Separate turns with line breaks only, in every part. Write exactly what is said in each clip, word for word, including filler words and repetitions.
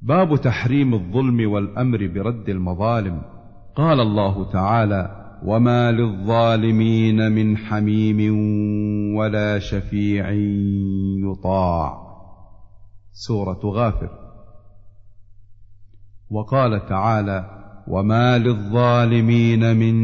باب تحريم الظلم والأمر برد المظالم. قال الله تعالى: وما للظالمين من حميم ولا شفيع يطاع. سورة غافر. وقال تعالى: وما للظالمين من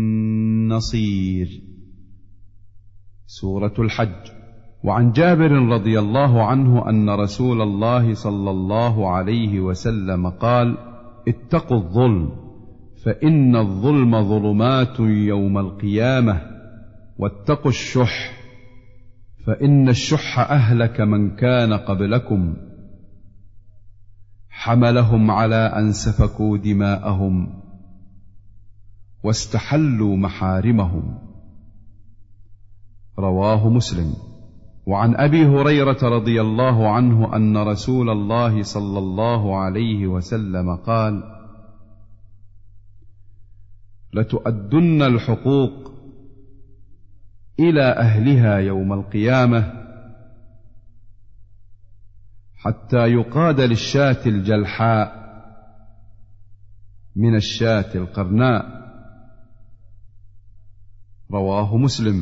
نصير. سورة الحج. وعن جابر رضي الله عنه أن رسول الله صلى الله عليه وسلم قال: اتقوا الظلم فإن الظلم ظلمات يوم القيامة، واتقوا الشح فإن الشح أهلك من كان قبلكم، حملهم على أن سفكوا دماءهم واستحلوا محارمهم. رواه مسلم. وعن أبي هريرة رضي الله عنه أن رسول الله صلى الله عليه وسلم قال: لتؤدن الحقوق إلى أهلها يوم القيامة حتى يقاد للشاة الجلحاء من الشاة القرناء. رواه مسلم.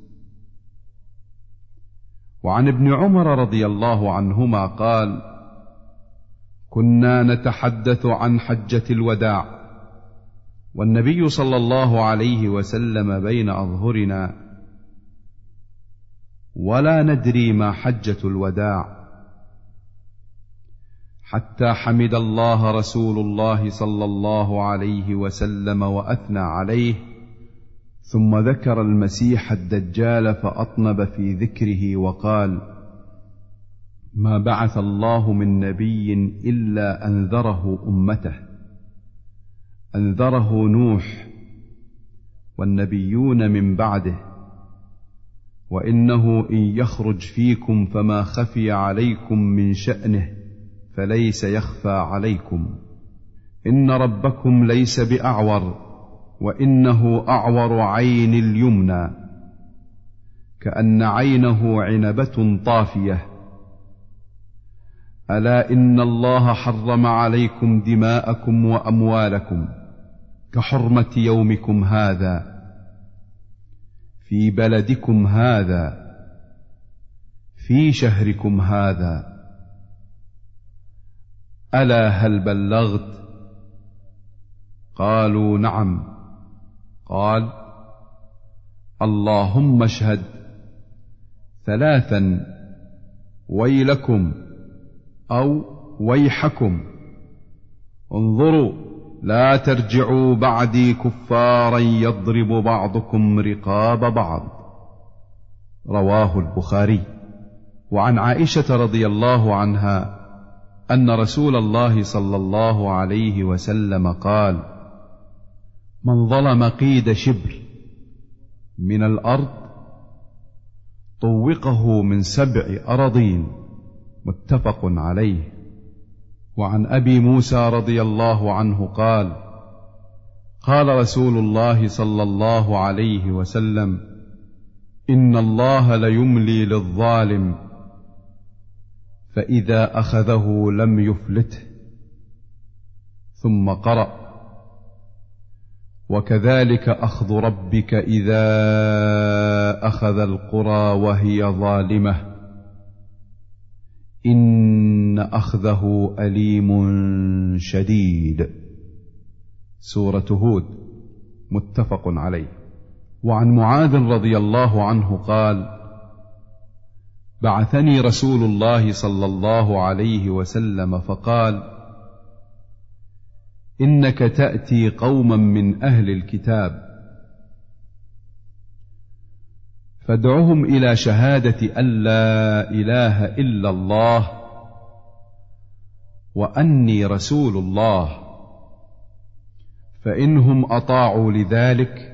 وعن ابن عمر رضي الله عنهما قال: كنا نتحدث عن حجة الوداع والنبي صلى الله عليه وسلم بين أظهرنا ولا ندري ما حجة الوداع، حتى حمد الله رسول الله صلى الله عليه وسلم وأثنى عليه، ثم ذكر المسيح الدجال فأطنب في ذكره وقال: ما بعث الله من نبي إلا أنذره أمته، أنذره نوح والنبيون من بعده، وإنه إن يخرج فيكم فما خفي عليكم من شأنه فليس يخفى عليكم، إن ربكم ليس بأعور، وإنه أعور عين اليمنى كأن عينه عنبة طافية، ألا إن الله حرم عليكم دماءكم وأموالكم كحرمة يومكم هذا في بلدكم هذا في شهركم هذا، ألا هل بلغت؟ قالوا نعم. قال: اللهم اشهد ثلاثا ويلكم أو ويحكم، انظروا لا ترجعوا بعدي كفارا يضرب بعضكم رقاب بعض. رواه البخاري. وعن عائشة رضي الله عنها أن رسول الله صلى الله عليه وسلم قال: من ظلم قيد شبر من الأرض طوقه من سبع أراضين. متفق عليه. وعن أبي موسى رضي الله عنه قال: قال رسول الله صلى الله عليه وسلم: إن الله ليملي للظالم فإذا أخذه لم يفلته. ثم قرأ: وكذلك أخذ ربك إذا أخذ القرى وهي ظالمة إن أخذه أليم شديد. سورة هود. متفق عليه. وعن معاذ رضي الله عنه قال: بعثني رسول الله صلى الله عليه وسلم فقال: إنك تأتي قوما من أهل الكتاب فادعهم إلى شهادة أن لا إله إلا الله وأني رسول الله، فإنهم أطاعوا لذلك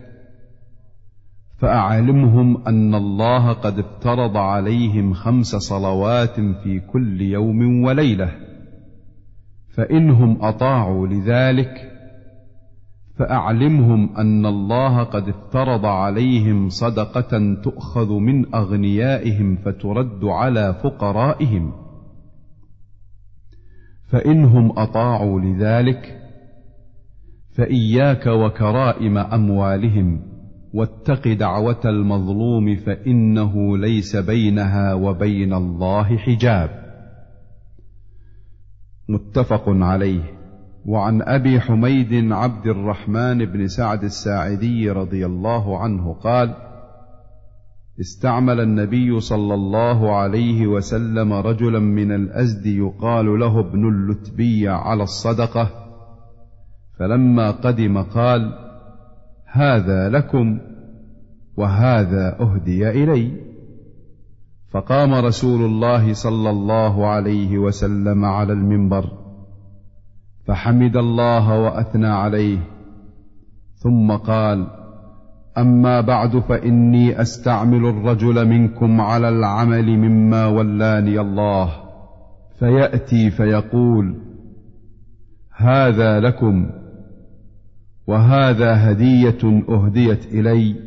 فأعلمهم أن الله قد افترض عليهم خمس صلوات في كل يوم وليلة، فإنهم أطاعوا لذلك فأعلمهم أن الله قد افترض عليهم صدقة تؤخذ من أغنيائهم فترد على فقرائهم، فإنهم أطاعوا لذلك فإياك وكرائم أموالهم، واتق دعوة المظلوم فإنه ليس بينها وبين الله حجاب. متفق عليه. وعن أبي حميد عبد الرحمن بن سعد الساعدي رضي الله عنه قال: استعمل النبي صلى الله عليه وسلم رجلا من الأزد يقال له ابن اللتبي على الصدقة، فلما قدم قال: هذا لكم وهذا أهدي إلي. فقام رسول الله صلى الله عليه وسلم على المنبر فحمد الله وأثنى عليه، ثم قال: أما بعد، فإني أستعمل الرجل منكم على العمل مما ولاني الله، فيأتي فيقول: هذا لكم وهذا هدية أهديت إلي،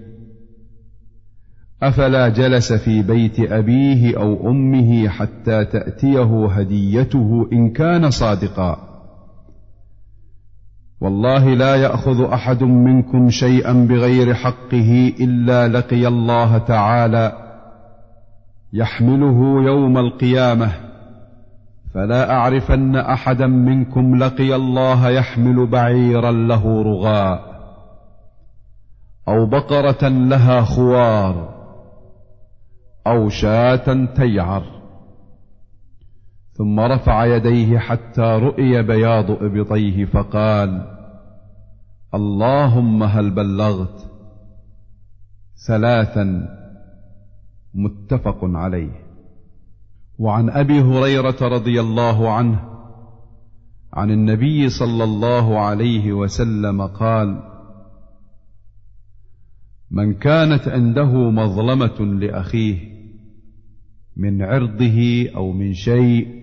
أفلا جلس في بيت أبيه أو أمه حتى تأتيه هديته إن كان صادقا؟ والله لا يأخذ أحد منكم شيئا بغير حقه إلا لقي الله تعالى يحمله يوم القيامة، فلا أعرفن أحدا منكم لقي الله يحمل بعيرا له رغاء أو بقرة لها خوار أو شاة تيعر. ثم رفع يديه حتى رؤي بياض إبطيه فقال: اللهم هل بلغت؟ ثلاثا. متفق عليه. وعن أبي هريرة رضي الله عنه عن النبي صلى الله عليه وسلم قال: من كانت عنده مظلمة لأخيه من عرضه أو من شيء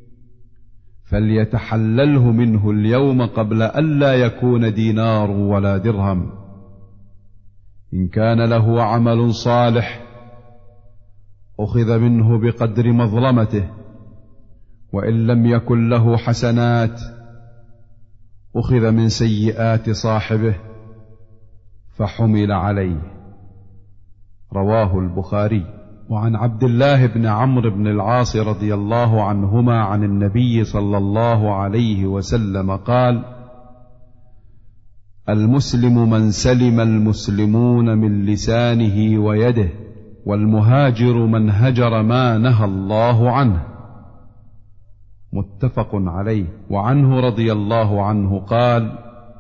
فليتحلله منه اليوم قبل أن لا يكون دينار ولا درهم. إن كان له عمل صالح أخذ منه بقدر مظلمته، وإن لم يكن له حسنات أخذ من سيئات صاحبه فحمل عليه. رواه البخاري. وعن عبد الله بن عمرو بن العاص رضي الله عنهما عن النبي صلى الله عليه وسلم قال: المسلم من سلم المسلمون من لسانه ويده، والمهاجر من هجر ما نهى الله عنه. متفق عليه. وعنه رضي الله عنه قال: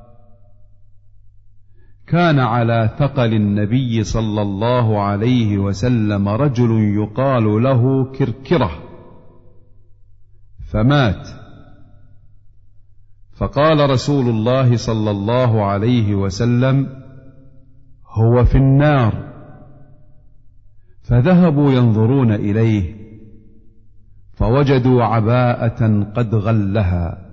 كان على ثقل النبي صلى الله عليه وسلم رجل يقال له كركرة فمات، فقال رسول الله صلى الله عليه وسلم: هو في النار. فذهبوا ينظرون إليه فوجدوا عباءة قد غلها.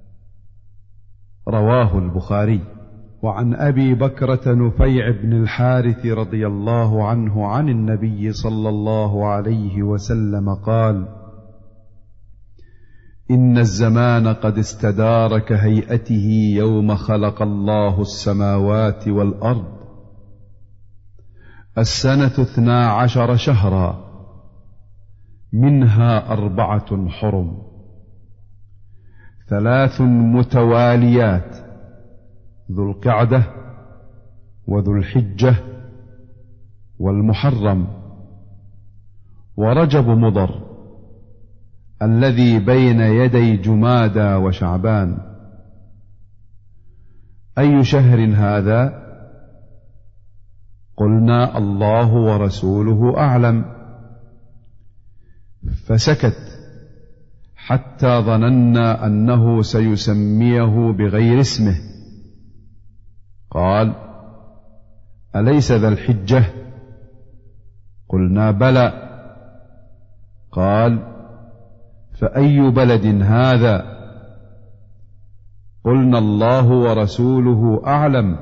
رواه البخاري. وعن أبي بكرة نفيع بن الحارث رضي الله عنه عن النبي صلى الله عليه وسلم قال: إن الزمان قد استدار كهيئته يوم خلق الله السماوات والأرض، السنة اثنا عشر شهرا، منها أربعة حرم، ثلاث متواليات: ذو القعدة وذو الحجة والمحرم ورجب مضر الذي بين يدي جمادى وشعبان. أي شهر هذا؟ قلنا: الله ورسوله أعلم. فسكت حتى ظننا أنه سيسميه بغير اسمه. قال: أليس ذا الحجة؟ قلنا: بلى. قال: فأي بلد هذا؟ قلنا: الله ورسوله أعلم.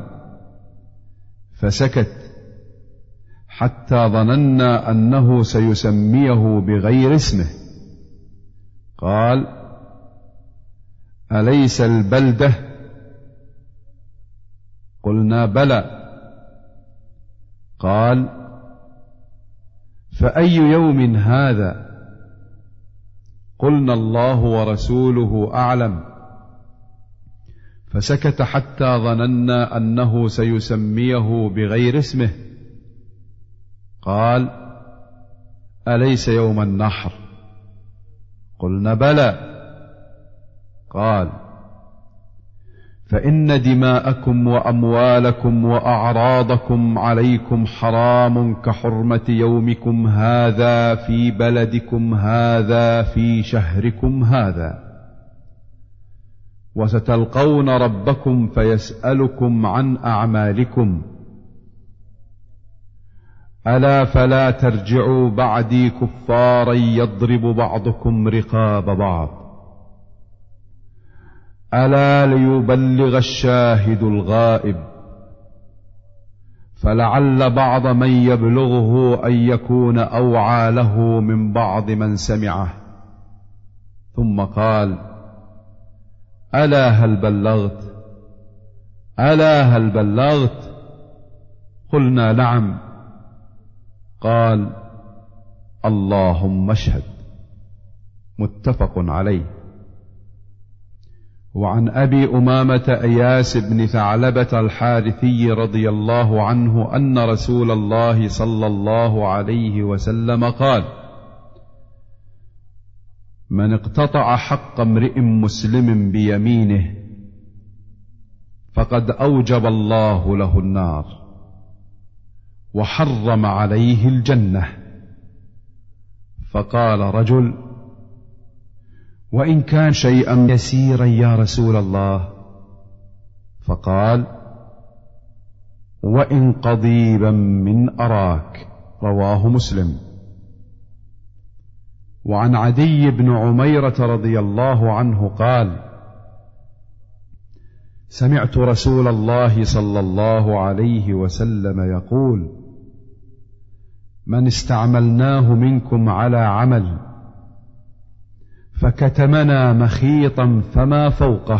فسكت حتى ظننا أنه سيسميه بغير اسمه. قال: أليس البلدة؟ قلنا بلى. قال: فأي يوم هذا؟ قلنا: الله ورسوله أعلم. فسكت حتى ظننا أنه سيسميه بغير اسمه. قال: أليس يوم النحر؟ قلنا: بلى. قال: فإن دماءكم وأموالكم وأعراضكم عليكم حرام كحرمة يومكم هذا في بلدكم هذا في شهركم هذا، وستلقون ربكم فيسألكم عن أعمالكم. ألا فلا ترجعوا بعدي كفارا يضرب بعضكم رقاب بعض. ألا ليبلغ الشاهد الغائب، فلعل بعض من يبلغه أن يكون أوعى له من بعض من سمعه. ثم قال: ألا هل بلغت؟ ألا هل بلغت؟ قلنا: نعم. قال: اللهم اشهد. متفق عليه. وعن أبي أمامة إياس بن ثعلبة الحارثي رضي الله عنه أن رسول الله صلى الله عليه وسلم قال: من اقتطع حق امرئ مسلم بيمينه فقد أوجب الله له النار وحرم عليه الجنة. فقال رجل: وإن كان شيئا يسيرا يا رسول الله؟ فقال: وإن قضيبا من أراك. رواه مسلم. وعن عدي بن عميرة رضي الله عنه قال: سمعت رسول الله صلى الله عليه وسلم يقول: من استعملناه منكم على عمل فكتمنا مخيطا فما فوقه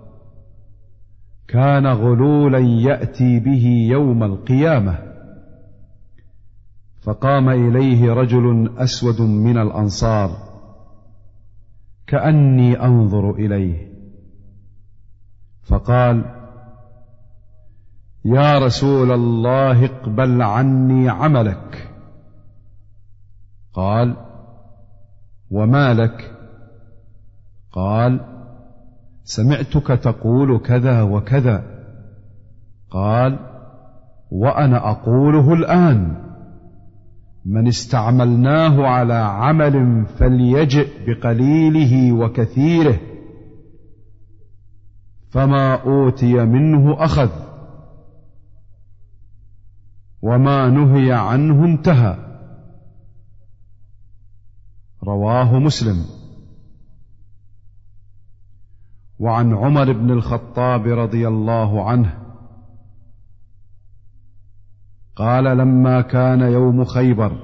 كان غلولا يأتي به يوم القيامة. فقام إليه رجل أسود من الأنصار كأني أنظر إليه، فقال: يا رسول الله اقبل عني عملك. قال: وما لك؟ قال: سمعتك تقول كذا وكذا. قال: وأنا أقوله الآن. من استعملناه على عمل فليجئ بقليله وكثيره، فما أوتي منه أخذ، وما نهي عنه انتهى. رواه مسلم. وعن عمر بن الخطاب رضي الله عنه قال: لما كان يوم خيبر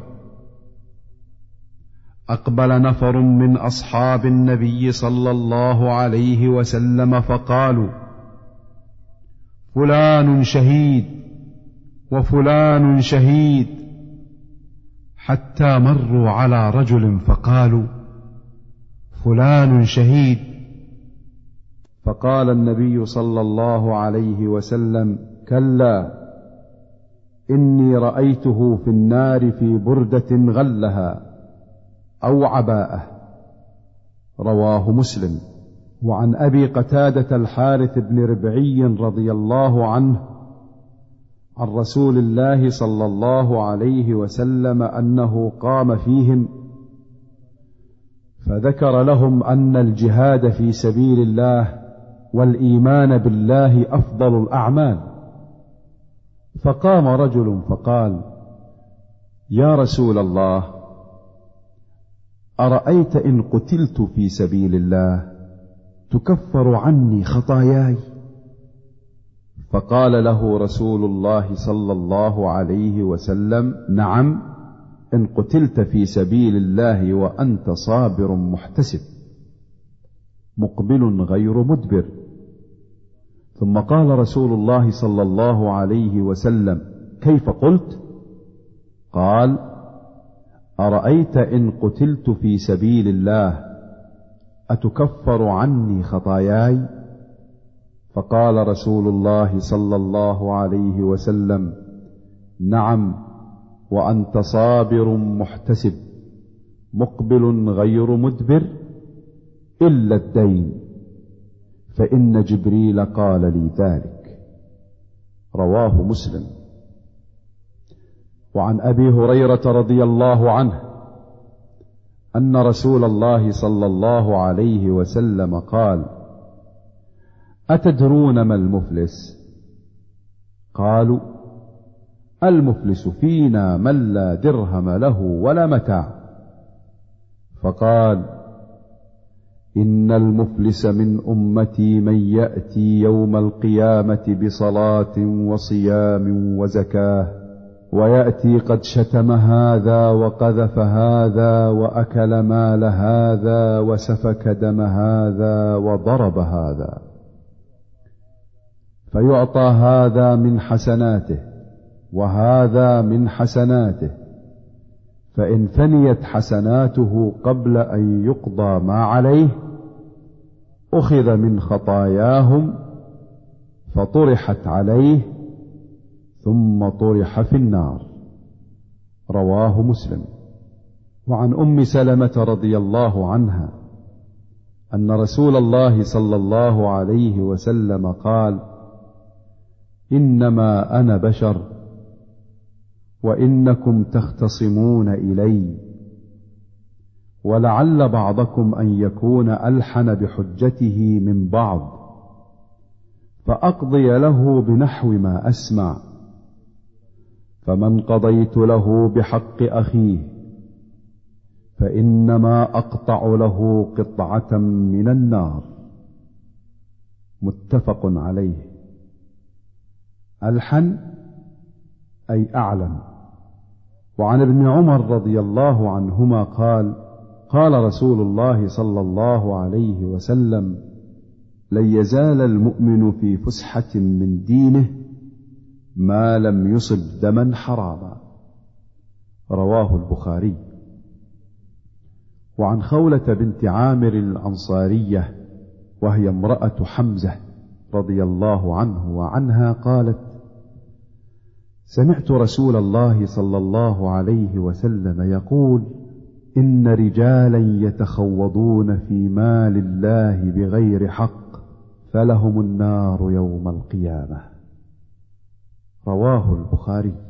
أقبل نفر من أصحاب النبي صلى الله عليه وسلم فقالوا: فلان شهيد وفلان شهيد، حتى مروا على رجل فقالوا: فلان شهيد. فقال النبي صلى الله عليه وسلم: كلا، إني رأيته في النار في بردة غلها أو عباءة. رواه مسلم. وعن أبي قتادة الحارث بن ربعي رضي الله عنه عن رسول الله صلى الله عليه وسلم أنه قام فيهم فذكر لهم أن الجهاد في سبيل الله والإيمان بالله أفضل الأعمال. فقام رجل فقال: يا رسول الله، أرأيت إن قتلت في سبيل الله تكفر عني خطاياي؟ فقال له رسول الله صلى الله عليه وسلم: نعم، إن قتلت في سبيل الله وأنت صابر محتسب. مقبل غير مدبر. ثم قال رسول الله صلى الله عليه وسلم: كيف قلت؟ قال: أرأيت إن قتلت في سبيل الله أتكفر عني خطاياي؟ فقال رسول الله صلى الله عليه وسلم: نعم، وأنت صابر محتسب مقبل غير مدبر إلا الدين، فإن جبريل قال لي ذلك. رواه مسلم. وعن أبي هريرة رضي الله عنه أن رسول الله صلى الله عليه وسلم قال: أتدرون ما المفلس؟ قالوا: المفلس فينا من لا درهم له ولا متاع. فقال: إن المفلس من أمتي من يأتي يوم القيامة بصلاة وصيام وزكاة، ويأتي قد شتم هذا وقذف هذا وأكل مال هذا وسفك دم هذا وضرب هذا، فيعطى هذا من حسناته وهذا من حسناته، فإن فنيت حسناته قبل أن يقضى ما عليه أخذ من خطاياهم فطرحت عليه ثم طرح في النار. رواه مسلم. وعن أم سلمة رضي الله عنها أن رسول الله صلى الله عليه وسلم قال: إنما أنا بشر وإنكم تختصمون إلي، ولعل بعضكم أن يكون ألحن بحجته من بعض، فأقضي له بنحو ما أسمع، فمن قضيت له بحق أخيه فإنما أقطع له قطعة من النار. متفق عليه. ألحن أي أعلم. وعن ابن عمر رضي الله عنهما قال: قال رسول الله صلى الله عليه وسلم: لن يزال المؤمن في فسحة من دينه ما لم يصب دما حراما. رواه البخاري. وعن خولة بنت عامر الأنصارية وهي امرأة حمزة رضي الله عنه وعنها قالت: سمعت رسول الله صلى الله عليه وسلم يقول: إن رجالا يتخوضون في مال الله بغير حق فلهم النار يوم القيامة. رواه البخاري.